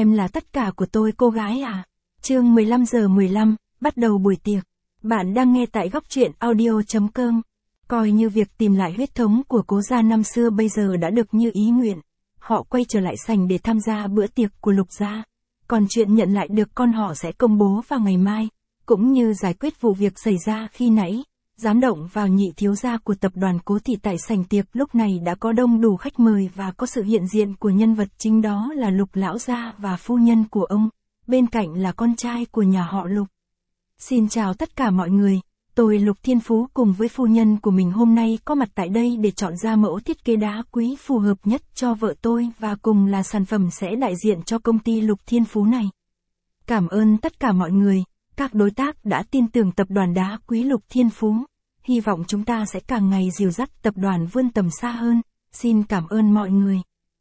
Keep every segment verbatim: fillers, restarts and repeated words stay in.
Em là tất cả của tôi cô gái à. Chương mười lăm giờ mười lăm, bắt đầu buổi tiệc. Bạn đang nghe tại góc truyện audio.com. Coi như việc tìm lại huyết thống của cố gia năm xưa bây giờ đã được như ý nguyện. Họ quay trở lại sảnh để tham gia bữa tiệc của Lục gia. Còn chuyện nhận lại được con họ sẽ công bố vào ngày mai, cũng như giải quyết vụ việc xảy ra khi nãy. Dám động vào nhị thiếu gia của tập đoàn Cố Thị tại sảnh tiệc lúc này đã có đông đủ khách mời và có sự hiện diện của nhân vật chính đó là Lục lão gia và phu nhân của ông, bên cạnh là con trai của nhà họ Lục. Xin chào tất cả mọi người, tôi Lục Thiên Phú cùng với phu nhân của mình hôm nay có mặt tại đây để chọn ra mẫu thiết kế đá quý phù hợp nhất cho vợ tôi và cùng là sản phẩm sẽ đại diện cho công ty Lục Thiên Phú này. Cảm ơn tất cả mọi người, các đối tác đã tin tưởng tập đoàn đá quý Lục Thiên Phú. Hy vọng chúng ta sẽ càng ngày dìu dắt tập đoàn vươn tầm xa hơn, xin cảm ơn mọi người.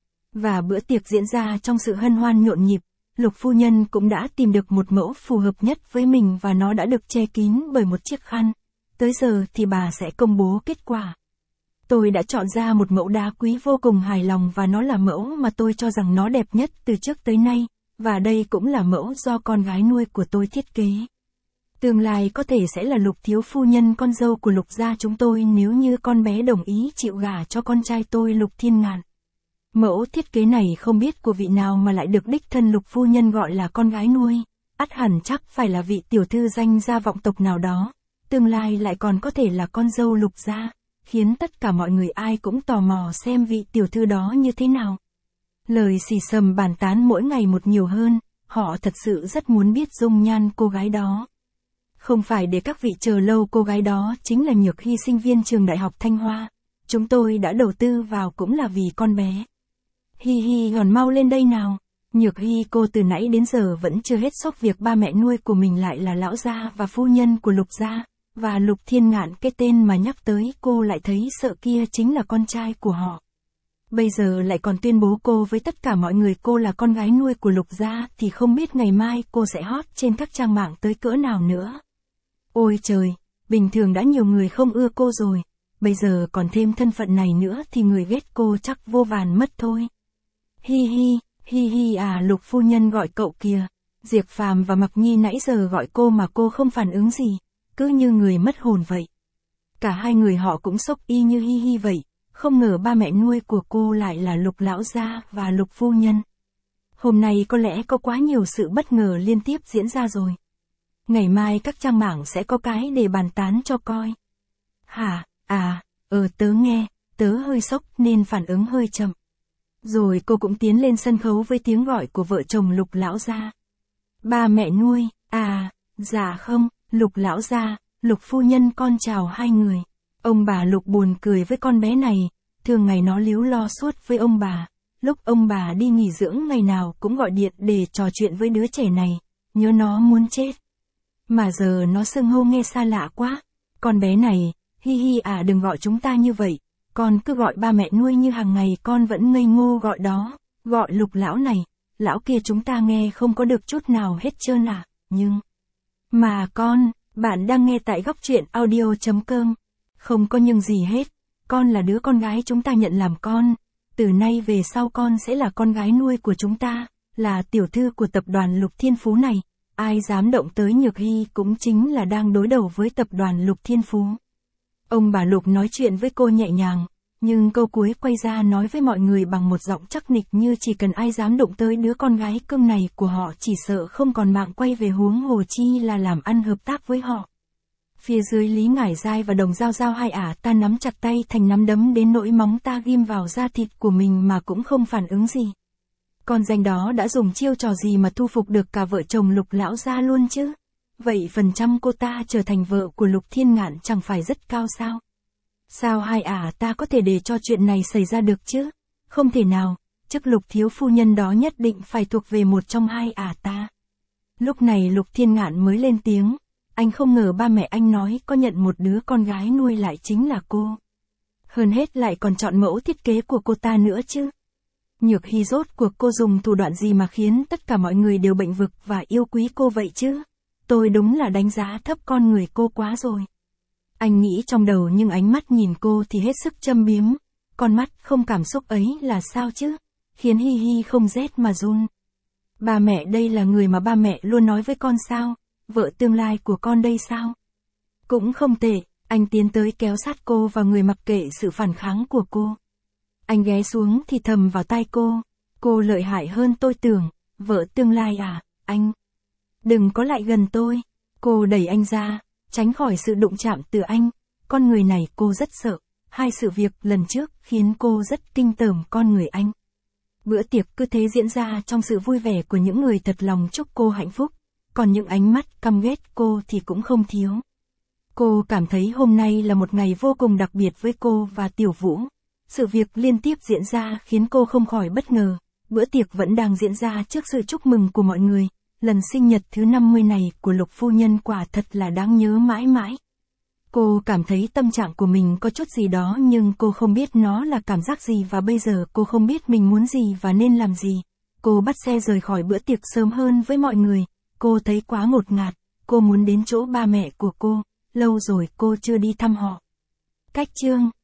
Và bữa tiệc diễn ra trong sự hân hoan nhộn nhịp, Lục phu nhân cũng đã tìm được một mẫu phù hợp nhất với mình và nó đã được che kín bởi một chiếc khăn. Tới giờ thì bà sẽ công bố kết quả. Tôi đã chọn ra một mẫu đá quý vô cùng hài lòng và nó là mẫu mà tôi cho rằng nó đẹp nhất từ trước tới nay, và đây cũng là mẫu do con gái nuôi của tôi thiết kế. Tương lai có thể sẽ là Lục thiếu phu nhân con dâu của Lục gia chúng tôi nếu như con bé đồng ý chịu gả cho con trai tôi Lục Thiên Ngạn. Mẫu thiết kế này không biết của vị nào mà lại được đích thân Lục phu nhân gọi là con gái nuôi, ắt hẳn chắc phải là vị tiểu thư danh gia vọng tộc nào đó, tương lai lại còn có thể là con dâu Lục gia, khiến tất cả mọi người ai cũng tò mò xem vị tiểu thư đó như thế nào. Lời xì xầm bàn tán mỗi ngày một nhiều hơn, họ thật sự rất muốn biết dung nhan cô gái đó. Không phải để các vị chờ lâu, cô gái đó chính là Nhược Hy, sinh viên trường đại học Thanh Hoa. Chúng tôi đã đầu tư vào cũng là vì con bé. Hi hi, còn mau lên đây nào. Nhược Hy cô từ nãy đến giờ vẫn chưa hết sốc việc ba mẹ nuôi của mình lại là lão gia và phu nhân của Lục gia, và Lục Thiên Ngạn cái tên mà nhắc tới cô lại thấy sợ kia chính là con trai của họ. Bây giờ lại còn tuyên bố cô với tất cả mọi người cô là con gái nuôi của Lục gia thì không biết ngày mai cô sẽ hot trên các trang mạng tới cỡ nào nữa. Ôi trời, bình thường đã nhiều người không ưa cô rồi, bây giờ còn thêm thân phận này nữa thì người ghét cô chắc vô vàn mất thôi. Hi hi, hi hi à, Lục phu nhân gọi cậu kìa. Diệp Phàm và Mặc Nhi nãy giờ gọi cô mà cô không phản ứng gì, cứ như người mất hồn vậy. Cả hai người họ cũng sốc y như hi hi vậy, không ngờ ba mẹ nuôi của cô lại là Lục lão gia và Lục phu nhân. Hôm nay có lẽ có quá nhiều sự bất ngờ liên tiếp diễn ra rồi. Ngày mai các trang mạng sẽ có cái để bàn tán cho coi. Hả, à, ờ tớ nghe, tớ hơi sốc nên phản ứng hơi chậm. Rồi cô cũng tiến lên sân khấu với tiếng gọi của vợ chồng Lục lão gia. Ba mẹ nuôi, à, dạ không, Lục lão gia, Lục phu nhân con chào hai người. Ông bà Lục buồn cười với con bé này, thường ngày nó líu lo suốt với ông bà. Lúc ông bà đi nghỉ dưỡng ngày nào cũng gọi điện để trò chuyện với đứa trẻ này, nhớ nó muốn chết. Mà giờ nó xưng hô nghe xa lạ quá. Con bé này, hi hi à, đừng gọi chúng ta như vậy. Con cứ gọi ba mẹ nuôi như hàng ngày con vẫn ngây ngô gọi đó. Gọi Lục lão này, lão kia chúng ta nghe không có được chút nào hết trơn à. Nhưng, mà con, bạn đang nghe tại góc truyện audio.com. Không có nhưng gì hết. Con là đứa con gái chúng ta nhận làm con. Từ nay về sau con sẽ là con gái nuôi của chúng ta, là tiểu thư của tập đoàn Lục Thiên Phú này. Ai dám động tới Nhược Hy cũng chính là đang đối đầu với tập đoàn Lục Thiên Phú. Ông bà Lục nói chuyện với cô nhẹ nhàng, nhưng câu cuối quay ra nói với mọi người bằng một giọng chắc nịch như chỉ cần ai dám đụng tới đứa con gái cưng này của họ chỉ sợ không còn mạng quay về, huống hồ chi là làm ăn hợp tác với họ. Phía dưới Lý Ngải Giai và Đồng Giao Giao hai ả ta nắm chặt tay thành nắm đấm đến nỗi móng ta ghim vào da thịt của mình mà cũng không phản ứng gì. Con danh đó đã dùng chiêu trò gì mà thu phục được cả vợ chồng Lục lão gia luôn chứ? Vậy phần trăm cô ta trở thành vợ của Lục Thiên Ngạn chẳng phải rất cao sao? Sao hai ả ta có thể để cho chuyện này xảy ra được chứ? Không thể nào, chức Lục thiếu phu nhân đó nhất định phải thuộc về một trong hai ả ta. Lúc này Lục Thiên Ngạn mới lên tiếng, anh không ngờ ba mẹ anh nói có nhận một đứa con gái nuôi lại chính là cô. Hơn hết lại còn chọn mẫu thiết kế của cô ta nữa chứ. Nhược Hy rốt cuộc cô dùng thủ đoạn gì mà khiến tất cả mọi người đều bệnh vực và yêu quý cô vậy chứ? Tôi đúng là đánh giá thấp con người cô quá rồi. Anh nghĩ trong đầu nhưng ánh mắt nhìn cô thì hết sức châm biếm. Con mắt không cảm xúc ấy là sao chứ? Khiến Hi Hi không rét mà run. Ba mẹ đây là người mà ba mẹ luôn nói với con sao? Vợ tương lai của con đây sao? Cũng không tệ, anh tiến tới kéo sát cô vào người mặc kệ sự phản kháng của cô. Anh ghé xuống thì thầm vào tai cô. Cô lợi hại hơn tôi tưởng, vợ tương lai à, anh. Đừng có lại gần tôi. Cô đẩy anh ra, tránh khỏi sự đụng chạm từ anh. Con người này cô rất sợ. Hai sự việc lần trước khiến cô rất kinh tởm con người anh. Bữa tiệc cứ thế diễn ra trong sự vui vẻ của những người thật lòng chúc cô hạnh phúc. Còn những ánh mắt căm ghét cô thì cũng không thiếu. Cô cảm thấy hôm nay là một ngày vô cùng đặc biệt với cô và Tiểu Vũ. Sự việc liên tiếp diễn ra khiến cô không khỏi bất ngờ. Bữa tiệc vẫn đang diễn ra trước sự chúc mừng của mọi người. Lần sinh nhật thứ năm mươi này của Lục phu nhân quả thật là đáng nhớ mãi mãi. Cô cảm thấy tâm trạng của mình có chút gì đó nhưng cô không biết nó là cảm giác gì và bây giờ cô không biết mình muốn gì và nên làm gì. Cô bắt xe rời khỏi bữa tiệc sớm hơn với mọi người. Cô thấy quá ngột ngạt. Cô muốn đến chỗ ba mẹ của cô. Lâu rồi cô chưa đi thăm họ. Cách chương